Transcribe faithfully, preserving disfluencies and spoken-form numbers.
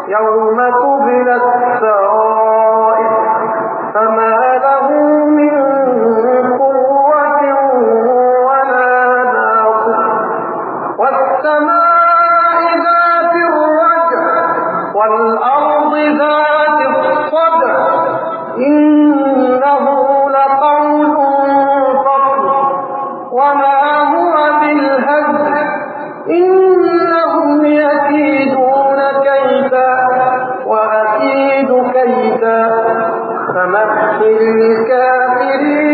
يوم تبلى السرائر فما له من قوة ولا ناصر والسماء ذات الرجع والأرض ذات الصدع إنه لقول فصل وما هو بالهزل إنهم يكيدون كيدا وأكيد كيدا فمهل الكافرين